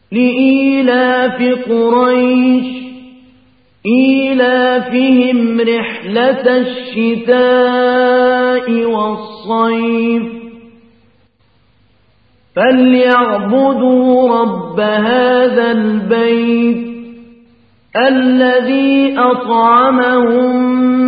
لإيلاف قريش إيلافهم رحلة الشتاء والصيف فليعبدوا رب هذا البيت الذي أطعمهم